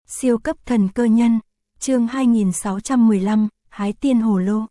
Siêu cấp thần cơ nhân, chương 2615, hái tiên hồ lô.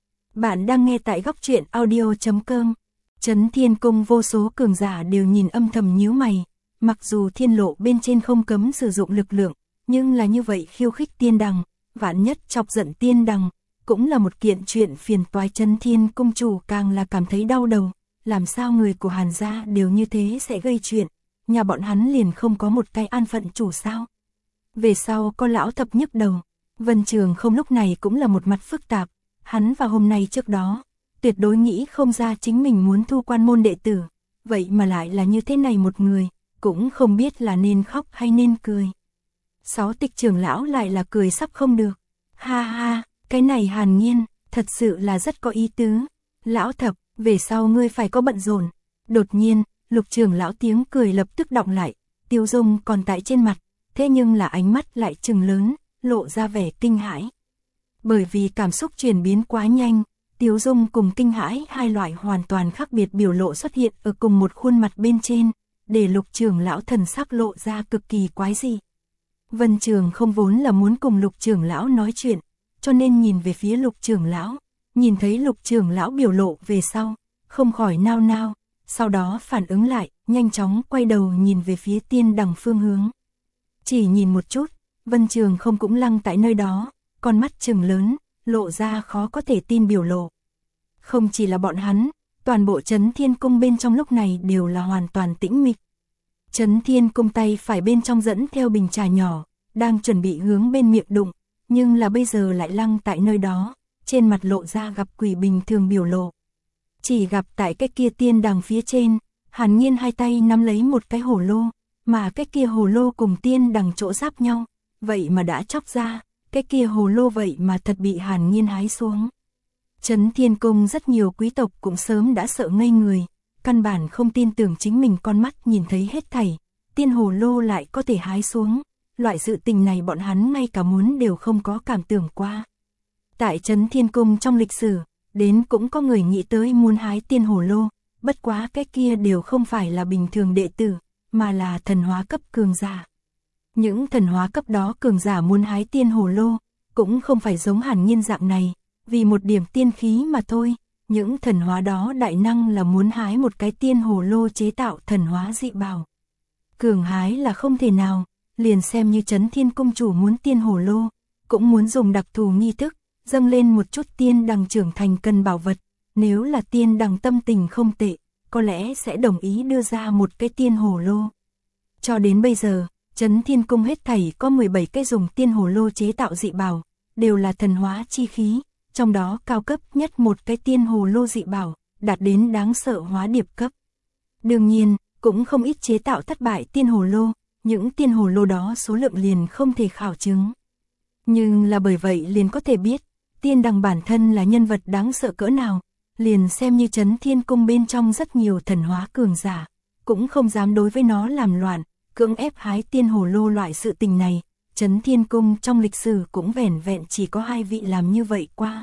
Bạn đang nghe tại góc truyện audio.com. Trấn Thiên Cung vô số cường giả đều nhìn âm thầm nhíu mày, mặc dù thiên lộ bên trên không cấm sử dụng lực lượng, nhưng là như vậy khiêu khích tiên đằng, vạn nhất chọc giận tiên đằng, cũng là một kiện chuyện phiền toái. Trấn Thiên Cung chủ càng là cảm thấy đau đầu, làm sao người của Hàn gia đều như thế sẽ gây chuyện, nhà bọn hắn liền không có một cái an phận chủ sao? Về sau có lão thập nhức đầu, Vân Trường Không lúc này cũng là một mặt phức tạp, hắn vào hôm nay trước đó, tuyệt đối nghĩ không ra chính mình muốn thu quan môn đệ tử, vậy mà lại là như thế này một người, cũng không biết là nên khóc hay nên cười. Sáu Tịch trưởng lão lại là cười sắp không được, ha ha, cái này Hàn Nhiên, thật sự là rất có ý tứ, lão thập, về sau ngươi phải có bận rộn. Đột nhiên, Lục trưởng lão tiếng cười lập tức đọng lại, tiêu dung còn tại trên mặt, thế nhưng là ánh mắt lại trừng lớn, lộ ra vẻ kinh hãi. Bởi vì cảm xúc chuyển biến quá nhanh, tiêu dung cùng kinh hãi hai loại hoàn toàn khác biệt biểu lộ xuất hiện ở cùng một khuôn mặt bên trên, để Lục trưởng lão thần sắc lộ ra cực kỳ quái dị. Vân Trường Không vốn là muốn cùng Lục trưởng lão nói chuyện, cho nên nhìn về phía Lục trưởng lão, nhìn thấy Lục trưởng lão biểu lộ về sau, không khỏi nao nao, sau đó phản ứng lại, nhanh chóng quay đầu nhìn về phía tiên đằng phương hướng. Chỉ nhìn một chút, Vân Trường Không cũng lăng tại nơi đó, con mắt trừng lớn, lộ ra khó có thể tin biểu lộ. Không chỉ là bọn hắn, toàn bộ Trấn Thiên Cung bên trong lúc này đều là hoàn toàn tĩnh mịch. Trấn Thiên Cung tay phải bên trong dẫn theo bình trà nhỏ, đang chuẩn bị hướng bên miệng đụng, nhưng là bây giờ lại lăng tại nơi đó, trên mặt lộ ra gặp quỷ bình thường biểu lộ. Chỉ gặp tại cái kia tiên đằng phía trên, Hàn Nhiên hai tay nắm lấy một cái hồ lô, mà cái kia hồ lô cùng tiên đằng chỗ giáp nhau, vậy mà đã chóc ra, cái kia hồ lô vậy mà thật bị Hàn Nhiên hái xuống. Trấn Thiên Cung rất nhiều quý tộc cũng sớm đã sợ ngây người, căn bản không tin tưởng chính mình con mắt nhìn thấy hết thảy, tiên hồ lô lại có thể hái xuống, loại sự tình này bọn hắn ngay cả muốn đều không có cảm tưởng qua. Tại Trấn Thiên Cung trong lịch sử, đến cũng có người nghĩ tới muốn hái tiên hồ lô, bất quá cái kia đều không phải là bình thường đệ tử, mà là thần hóa cấp cường giả. Những thần hóa cấp đó cường giả muốn hái tiên hồ lô, cũng không phải giống Hàn Nhiên dạng này, vì một điểm tiên khí mà thôi, những thần hóa đó đại năng là muốn hái một cái tiên hồ lô chế tạo thần hóa dị bảo. Cường hái là không thể nào, liền xem như Trấn Thiên Cung chủ muốn tiên hồ lô, cũng muốn dùng đặc thù nghi thức, dâng lên một chút tiên đằng trưởng thành cần bảo vật, nếu là tiên đằng tâm tình không tệ, có lẽ sẽ đồng ý đưa ra một cái tiên hồ lô. Cho đến bây giờ, Trấn Thiên Cung hết thảy có 17 cái dùng tiên hồ lô chế tạo dị bảo, đều là thần hóa chi khí, trong đó cao cấp nhất một cái tiên hồ lô dị bảo, đạt đến đáng sợ hóa điệp cấp. Đương nhiên, cũng không ít chế tạo thất bại tiên hồ lô, những tiên hồ lô đó số lượng liền không thể khảo chứng. Nhưng là bởi vậy liền có thể biết, tiên đằng bản thân là nhân vật đáng sợ cỡ nào, liền xem như Trấn Thiên Cung bên trong rất nhiều thần hóa cường giả, cũng không dám đối với nó làm loạn, cưỡng ép hái tiên hồ lô loại sự tình này. Trấn Thiên Cung trong lịch sử cũng vẻn vẹn chỉ có 2 vị làm như vậy qua.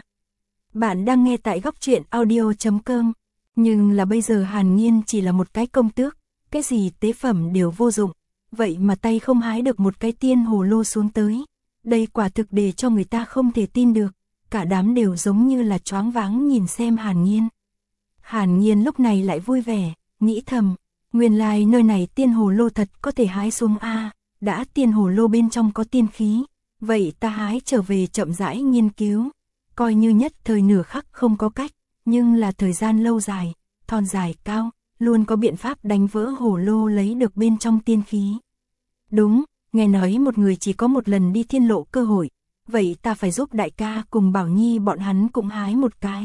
Bạn đang nghe tại góc truyện audio.com, nhưng là bây giờ Hàn Nhiên chỉ là một cái công tước, cái gì tế phẩm đều vô dụng, vậy mà tay không hái được một cái tiên hồ lô xuống tới. Đây quả thực để cho người ta không thể tin được, cả đám đều giống như là choáng váng nhìn xem Hàn Nhiên. Hàn Nhiên lúc này lại vui vẻ, nghĩ thầm, nguyên lai nơi này tiên hồ lô thật có thể hái xuống a, đã tiên hồ lô bên trong có tiên khí, vậy ta hái trở về chậm rãi nghiên cứu, coi như nhất thời nửa khắc không có cách, nhưng là thời gian lâu dài, thon dài cao, luôn có biện pháp đánh vỡ hồ lô lấy được bên trong tiên khí. Đúng, nghe nói một người chỉ có một lần đi thiên lộ cơ hội, vậy ta phải giúp đại ca cùng Bảo Nhi bọn hắn cũng hái một cái.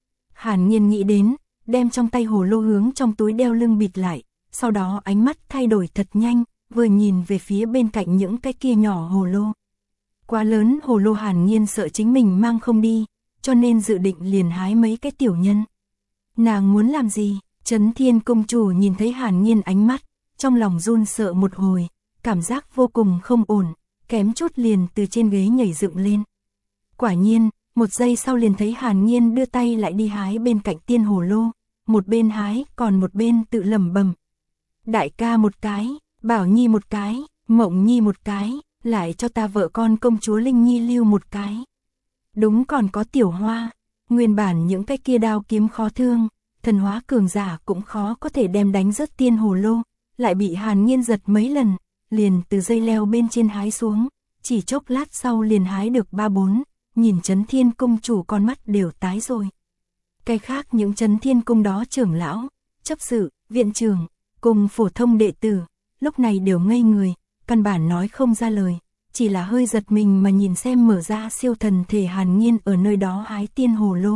Hàn Nhiên nghĩ đến, đem trong tay hồ lô hướng trong túi đeo lưng bịt lại, sau đó ánh mắt thay đổi thật nhanh, vừa nhìn về phía bên cạnh những cái kia nhỏ hồ lô. Quá lớn hồ lô Hàn Nhiên sợ chính mình mang không đi, cho nên dự định liền hái mấy cái tiểu nhân. Nàng muốn làm gì? Trấn Thiên Cung chủ nhìn thấy Hàn Nhiên ánh mắt, trong lòng run sợ một hồi, cảm giác vô cùng không ổn, kém chút liền từ trên ghế nhảy dựng lên. Quả nhiên, một giây sau liền thấy Hàn Nhiên đưa tay lại đi hái bên cạnh tiên hồ lô, một bên hái còn một bên tự lẩm bẩm. Đại ca một cái, Bảo Nhi một cái, Mộng Nhi một cái, lại cho ta vợ con công chúa Linh Nhi lưu một cái. Đúng, còn có Tiểu Hoa, nguyên bản những cái kia đao kiếm khó thương, thần hóa cường giả cũng khó có thể đem đánh rớt tiên hồ lô, lại bị Hàn Nhiên giật mấy lần, liền từ dây leo bên trên hái xuống, chỉ chốc lát sau liền hái được 3-4, nhìn Chấn Thiên Cung chủ con mắt đều tái rồi. Cái khác những Chấn Thiên Cung đó trưởng lão, chấp sự, viện trưởng, cùng phổ thông đệ tử, lúc này đều ngây người, căn bản nói không ra lời, chỉ là hơi giật mình mà nhìn xem mở ra siêu thần thể Hàn Nhiên ở nơi đó hái tiên hồ lô.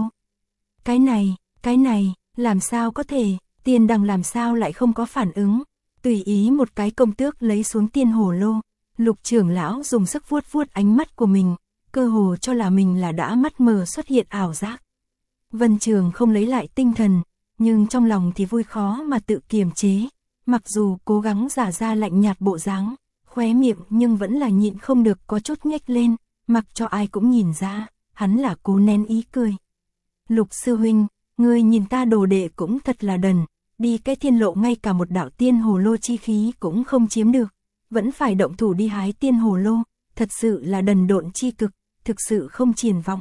Cái này, làm sao có thể, Tiên Đằng làm sao lại không có phản ứng, tùy ý một cái công tước lấy xuống tiên hồ lô, Lục trưởng lão dùng sức vuốt vuốt ánh mắt của mình, cơ hồ cho là mình là đã mắt mờ xuất hiện ảo giác. Vân Trường không lấy lại tinh thần, nhưng trong lòng thì vui khó mà tự kiềm chế, mặc dù cố gắng giả ra lạnh nhạt bộ dáng, khóe miệng nhưng vẫn là nhịn không được có chút nhếch lên, mặc cho ai cũng nhìn ra, hắn là cố nén ý cười. Lục sư huynh, ngươi nhìn ta đồ đệ cũng thật là đần, đi cái thiên lộ ngay cả một đạo tiên hồ lô chi khí cũng không chiếm được, vẫn phải động thủ đi hái tiên hồ lô, thật sự là đần độn chi cực, thực sự không triển vọng.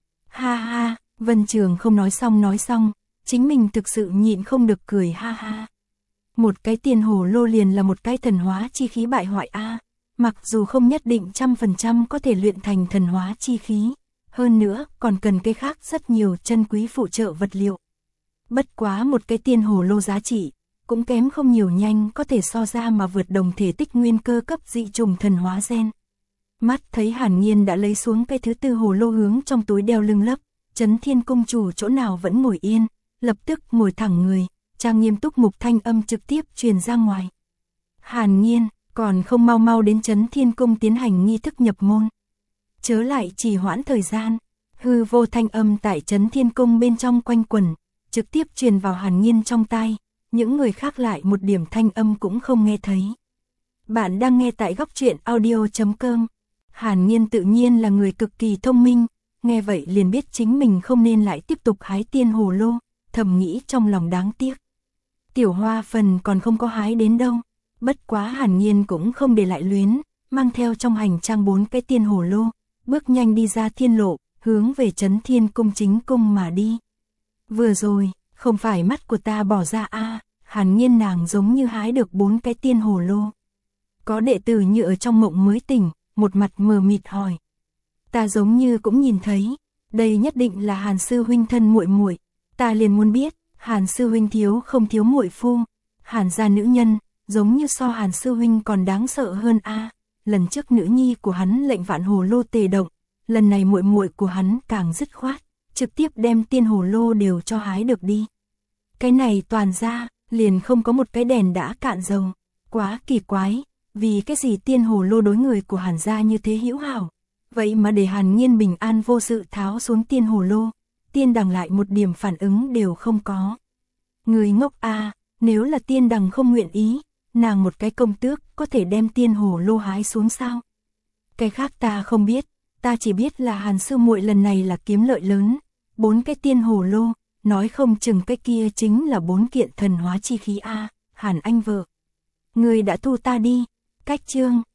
Ha ha, Vân Trường không nói xong, chính mình thực sự nhịn không được cười ha ha. Một cái tiên hồ lô liền là một cái thần hóa chi khí bại hoại a, mặc dù không nhất định 100% có thể luyện thành thần hóa chi khí, hơn nữa còn cần cái khác rất nhiều chân quý phụ trợ vật liệu. Bất quá một cái tiên hồ lô giá trị, cũng kém không nhiều, nhanh có thể so ra mà vượt đồng thể tích nguyên cơ cấp dị trùng thần hóa gen. Mắt thấy Hàn Nhiên đã lấy xuống cái thứ tư hồ lô hướng trong túi đeo lưng lấp, Chấn Thiên Cung chủ chỗ nào vẫn ngồi yên, lập tức ngồi thẳng người, trang nghiêm túc mục thanh âm trực tiếp truyền ra ngoài. Hàn Nhiên, còn không mau mau đến Chấn Thiên Cung tiến hành nghi thức nhập môn. Chớ lại trì hoãn thời gian, hư vô thanh âm tại Chấn Thiên Cung bên trong quanh quẩn, trực tiếp truyền vào Hàn Nhiên trong tai, những người khác lại một điểm thanh âm cũng không nghe thấy. Bạn đang nghe tại góc truyện audio.com. Hàn Nhiên tự nhiên là người cực kỳ thông minh, nghe vậy liền biết chính mình không nên lại tiếp tục hái tiên hồ lô, thầm nghĩ trong lòng đáng tiếc. Tiểu Hoa phần còn không có hái đến đâu, bất quá Hàn Nhiên cũng không để lại luyến, mang theo trong hành trang 4 cái tiên hồ lô, bước nhanh đi ra thiên lộ, hướng về Chấn Thiên Cung chính cung mà đi. Vừa rồi, không phải mắt của ta bỏ ra a, Hàn Nhiên nàng giống như hái được 4 cái tiên hồ lô. Có đệ tử như ở trong mộng mới tỉnh, một mặt mờ mịt hỏi. Ta giống như cũng nhìn thấy, đây nhất định là Hàn sư huynh thân muội muội, ta liền muốn biết, Hàn sư huynh thiếu không thiếu muội phu, Hàn gia nữ nhân, giống như so Hàn sư huynh còn đáng sợ hơn a. Lần trước nữ nhi của hắn lệnh vạn hồ lô tề động, lần này muội muội của hắn càng dứt khoát, trực tiếp đem tiên hồ lô đều cho hái được đi. Cái này toàn ra, liền không có một cái đèn đã cạn dầu, quá kỳ quái, vì cái gì tiên hồ lô đối người của Hàn gia như thế hữu hảo, vậy mà để Hàn Nhiên bình an vô sự tháo xuống tiên hồ lô, Tiên Đằng lại một điểm phản ứng đều không có. Người ngốc a, nếu là Tiên Đằng không nguyện ý, nàng một cái công tước có thể đem tiên hồ lô hái xuống sao? Cái khác ta không biết, ta chỉ biết là Hàn sư muội lần này là kiếm lợi lớn, 4 cái tiên hồ lô, nói không chừng cái kia chính là 4 kiện thần hóa chi khí a, Hàn anh vợ. Người đã thu ta đi, cách chương.